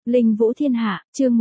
Linh Vũ Thiên Hạ, chương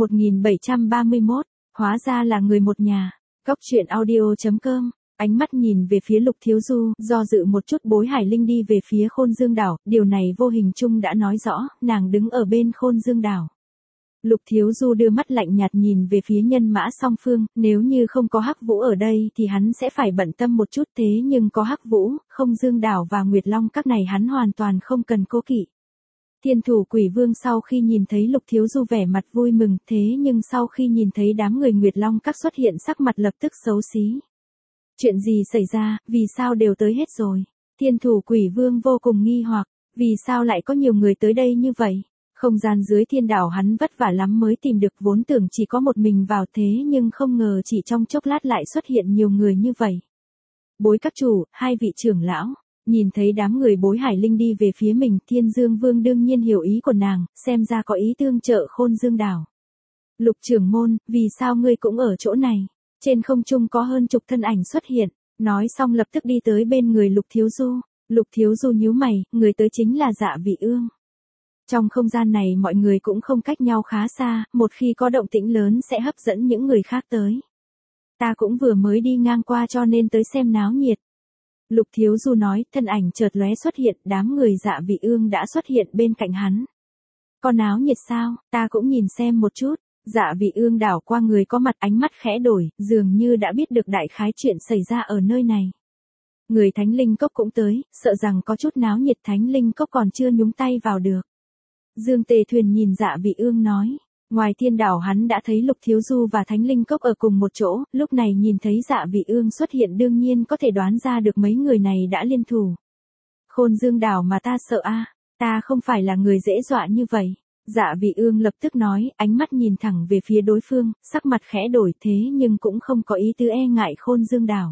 1731, hóa ra là người một nhà. Cóc truyện audio.com. Ánh mắt nhìn về phía Lục Thiếu Du, do dự một chút Bối Hải Linh đi về phía Khôn Dương Đảo, điều này vô hình chung đã nói rõ, nàng đứng ở bên Khôn Dương Đảo. Lục Thiếu Du đưa mắt lạnh nhạt nhìn về phía nhân mã song phương, nếu như không có Hắc Vũ ở đây thì hắn sẽ phải bận tâm một chút, thế nhưng có Hắc Vũ, Không Dương Đảo và Nguyệt Long các này hắn hoàn toàn không cần cố kỵ. Thiên Thủ Quỷ Vương sau khi nhìn thấy Lục Thiếu Du vẻ mặt vui mừng, thế nhưng sau khi nhìn thấy đám người Nguyệt Long các xuất hiện sắc mặt lập tức xấu xí. Chuyện gì xảy ra, vì sao đều tới hết rồi? Thiên Thủ Quỷ Vương vô cùng nghi hoặc, vì sao lại có nhiều người tới đây như vậy? Không gian dưới thiên đảo hắn vất vả lắm mới tìm được, vốn tưởng chỉ có một mình vào, thế nhưng không ngờ chỉ trong chốc lát lại xuất hiện nhiều người như vậy. Bối các chủ, hai vị trưởng lão, nhìn thấy đám người Bối Hải Linh đi về phía mình, Thiên Dương Vương đương nhiên hiểu ý của nàng, xem ra có ý tương trợ Khôn Dương Đảo. Lục trưởng môn, vì sao ngươi cũng ở chỗ này? Trên không trung có hơn chục thân ảnh xuất hiện, nói xong lập tức đi tới bên người Lục Thiếu Du. Lục Thiếu Du nhíu mày, người tới chính là Dạ Vị Ương. Trong không gian này mọi người cũng không cách nhau khá xa, một khi có động tĩnh lớn sẽ hấp dẫn những người khác tới. Ta cũng vừa mới đi ngang qua cho nên tới xem náo nhiệt. Lục Thiếu Du nói, thân ảnh chợt lóe xuất hiện, đám người Dạ Vị Ương đã xuất hiện bên cạnh hắn. Có náo nhiệt sao, ta cũng nhìn xem một chút. Dạ Vị Ương đảo qua người có mặt, ánh mắt khẽ đổi, dường như đã biết được đại khái chuyện xảy ra ở nơi này. Người Thánh Linh Cốc cũng tới, sợ rằng có chút náo nhiệt, Thánh Linh Cốc còn chưa nhúng tay vào được. Dương Tề Thuyền nhìn Dạ Vị Ương nói, ngoài thiên đảo hắn đã thấy Lục Thiếu Du và Thánh Linh Cốc ở cùng một chỗ, lúc này nhìn thấy Dạ Vị Ương xuất hiện đương nhiên có thể đoán ra được mấy người này đã liên thủ. Khôn Dương Đảo mà ta sợ a, ta không phải là người dễ dọa như vậy. Dạ Vị Ương lập tức nói, ánh mắt nhìn thẳng về phía đối phương, sắc mặt khẽ đổi, thế nhưng cũng không có ý tứ e ngại Khôn Dương Đảo.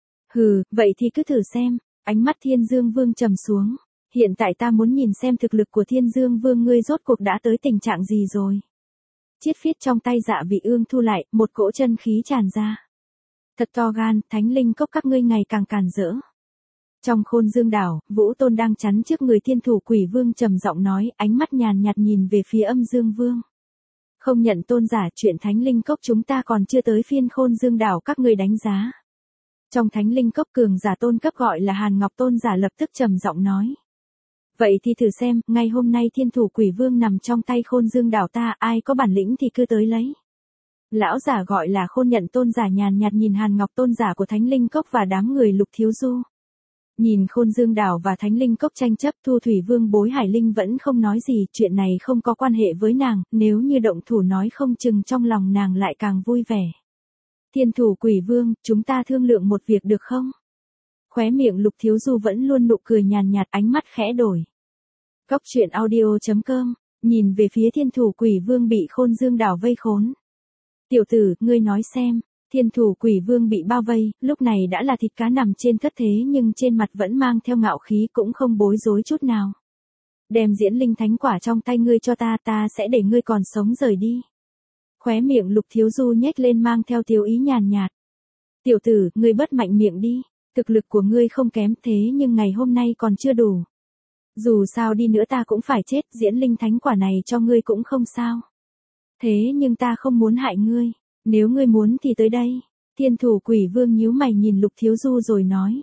Hừ, vậy thì cứ thử xem. Ánh mắt Thiên Dương Vương trầm xuống. Hiện tại ta muốn nhìn xem thực lực của Thiên Dương Vương ngươi rốt cuộc đã tới tình trạng gì rồi. Chiết phiết trong tay Dạ Vị Ương thu lại, một cỗ chân khí tràn ra. Thật to gan, Thánh Linh Cốc các ngươi ngày càng càn rỡ. Trong Khôn Dương Đảo, Vũ Tôn đang chắn trước người Thiên Thủ Quỷ Vương trầm giọng nói, ánh mắt nhàn nhạt nhìn về phía Âm Dương Vương. Không nhận tôn giả, chuyện Thánh Linh Cốc chúng ta còn chưa tới phiên Khôn Dương Đảo các ngươi đánh giá. Trong Thánh Linh Cốc cường giả tôn cấp gọi là Hàn Ngọc tôn giả lập tức trầm giọng nói. Vậy thì thử xem, ngày hôm nay Thiên Thủ Quỷ Vương nằm trong tay Khôn Dương Đảo ta, ai có bản lĩnh thì cứ tới lấy. Lão giả gọi là Khôn Nhận tôn giả nhàn nhạt nhìn Hàn Ngọc tôn giả của Thánh Linh Cốc và đám người Lục Thiếu Du. Nhìn Khôn Dương Đảo và Thánh Linh Cốc tranh chấp, Thu Thủy Vương Bối Hải Linh vẫn không nói gì, chuyện này không có quan hệ với nàng, nếu như động thủ nói không chừng trong lòng nàng lại càng vui vẻ. Thiên Thủ Quỷ Vương, chúng ta thương lượng một việc được không? Khóe miệng Lục Thiếu Du vẫn luôn nụ cười nhàn nhạt, ánh mắt khẽ đổi. Cóc truyện audio.com, nhìn về phía Thiên Thủ Quỷ Vương bị Khôn Dương Đảo vây khốn. Tiểu tử, ngươi nói xem. Thiên Thủ Quỷ Vương bị bao vây, lúc này đã là thịt cá nằm trên thất thế nhưng trên mặt vẫn mang theo ngạo khí, cũng không bối rối chút nào. Đem Diễn Linh Thánh Quả trong tay ngươi cho ta, ta sẽ để ngươi còn sống rời đi. Khóe miệng Lục Thiếu Du nhếch lên mang theo tiêu ý nhàn nhạt. Tiểu tử, ngươi bớt mạnh miệng đi, thực lực của ngươi không kém, thế nhưng ngày hôm nay còn chưa đủ. Dù sao đi nữa ta cũng phải chết, Diễn Linh Thánh Quả này cho ngươi cũng không sao. Thế nhưng ta không muốn hại ngươi. Nếu ngươi muốn thì tới đây. Thiên Thủ Quỷ Vương nhíu mày nhìn Lục Thiếu Du rồi nói.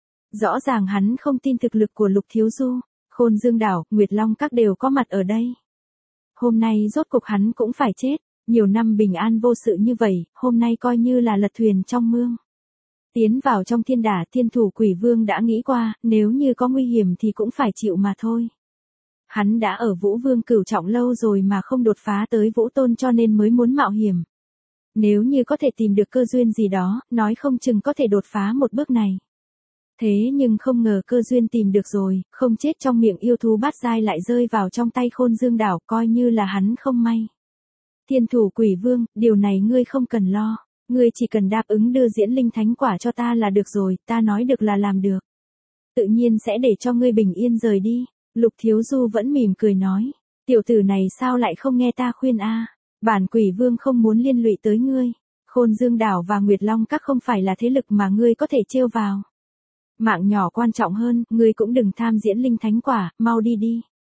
Rõ ràng hắn không tin thực lực của Lục Thiếu Du. Khôn Dương Đảo, Nguyệt Long các đều có mặt ở đây. Hôm nay rốt cục hắn cũng phải chết. Nhiều năm bình an vô sự như vậy, hôm nay coi như là lật thuyền trong mương. Tiến vào trong thiên đả, Thiên Thủ Quỷ Vương đã nghĩ qua, nếu như có nguy hiểm thì cũng phải chịu mà thôi. Hắn đã ở Vũ Vương Cửu Trọng lâu rồi mà không đột phá tới Vũ Tôn cho nên mới muốn mạo hiểm. Nếu như có thể tìm được cơ duyên gì đó, nói không chừng có thể đột phá một bước này. Thế nhưng không ngờ cơ duyên tìm được rồi, không chết trong miệng yêu thú bát giai lại rơi vào trong tay Khôn Dương Đảo, coi như là hắn không may. Thiên Thủ Quỷ Vương, điều này ngươi không cần lo, ngươi chỉ cần đáp ứng đưa Diễn Linh Thánh Quả cho ta là được rồi, ta nói được là làm được. Tự nhiên sẽ để cho ngươi bình yên rời đi. Lục Thiếu Du vẫn mỉm cười nói, tiểu tử này sao lại không nghe ta khuyên a? Bản Quỷ Vương không muốn liên lụy tới ngươi. Khôn Dương Đảo và Nguyệt Long các không phải là thế lực mà ngươi có thể trêu vào. Mạng nhỏ quan trọng hơn, ngươi cũng đừng tham Diễn Linh Thánh Quả, mau đi đi.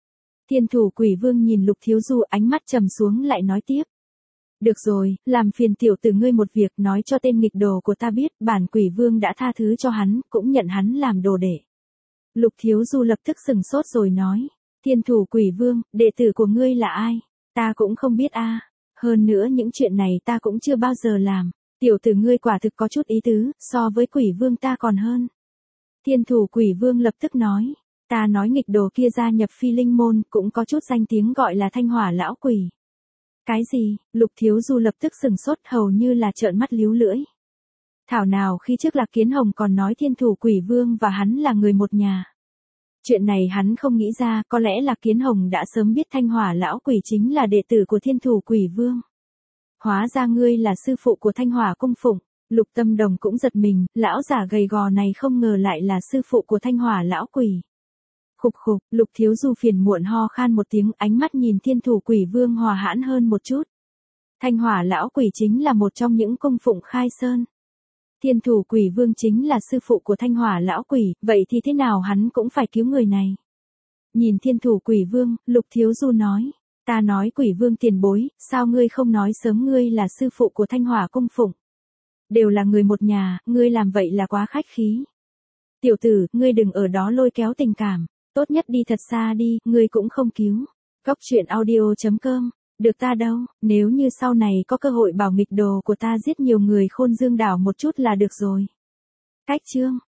Thiên thủ quỷ vương nhìn Lục Thiếu Du ánh mắt trầm xuống lại nói tiếp. Được rồi, làm phiền tiểu tử ngươi một việc, nói cho tên nghịch đồ của ta biết, bản quỷ vương đã tha thứ cho hắn, cũng nhận hắn làm đồ đệ. Lục Thiếu Du lập tức sừng sốt rồi nói. Thiên thủ quỷ vương, đệ tử của ngươi là ai? Ta cũng không biết a. Hơn nữa những chuyện này ta cũng chưa bao giờ làm. Tiểu tử ngươi quả thực có chút ý tứ, so với quỷ vương ta còn hơn. Thiên thủ quỷ vương lập tức nói. Ta nói nghịch đồ kia gia nhập Phi Linh môn, cũng có chút danh tiếng gọi là Thanh Hỏa lão quỷ. Cái gì? Lục Thiếu Du lập tức sừng sốt, hầu như là trợn mắt líu lưỡi. Thảo nào khi trước Lạc Kiến Hồng còn nói thiên thủ quỷ vương và hắn là người một nhà. Chuyện này hắn không nghĩ ra, có lẽ Lạc Kiến Hồng đã sớm biết Thanh Hỏa lão quỷ chính là đệ tử của thiên thủ quỷ vương. Hóa ra ngươi là sư phụ của Thanh Hỏa cung phụng. Lục Tâm Đồng cũng giật mình, lão giả gầy gò này không ngờ lại là sư phụ của Thanh Hỏa lão quỷ. Khục khục, Lục Thiếu Du phiền muộn ho khan một tiếng, ánh mắt nhìn thiên thủ quỷ vương hòa hãn hơn một chút. Thanh Hỏa lão quỷ chính là một trong những cung phụng khai sơn. Thiên thủ quỷ vương chính là sư phụ của Thanh Hỏa lão quỷ, vậy thì thế nào hắn cũng phải cứu người này. Nhìn thiên thủ quỷ vương, Lục Thiếu Du nói. Ta nói quỷ vương tiền bối, sao ngươi không nói sớm ngươi là sư phụ của Thanh Hỏa cung phụng. Đều là người một nhà, ngươi làm vậy là quá khách khí. Tiểu tử, ngươi đừng ở đó lôi kéo tình cảm. Tốt nhất đi thật xa đi, ngươi cũng không cứu. Cóc truyện audio.com. Được ta đâu, nếu như sau này có cơ hội bảo nghịch đồ của ta giết nhiều người Khôn Dương đảo một chút là được rồi. Cách chương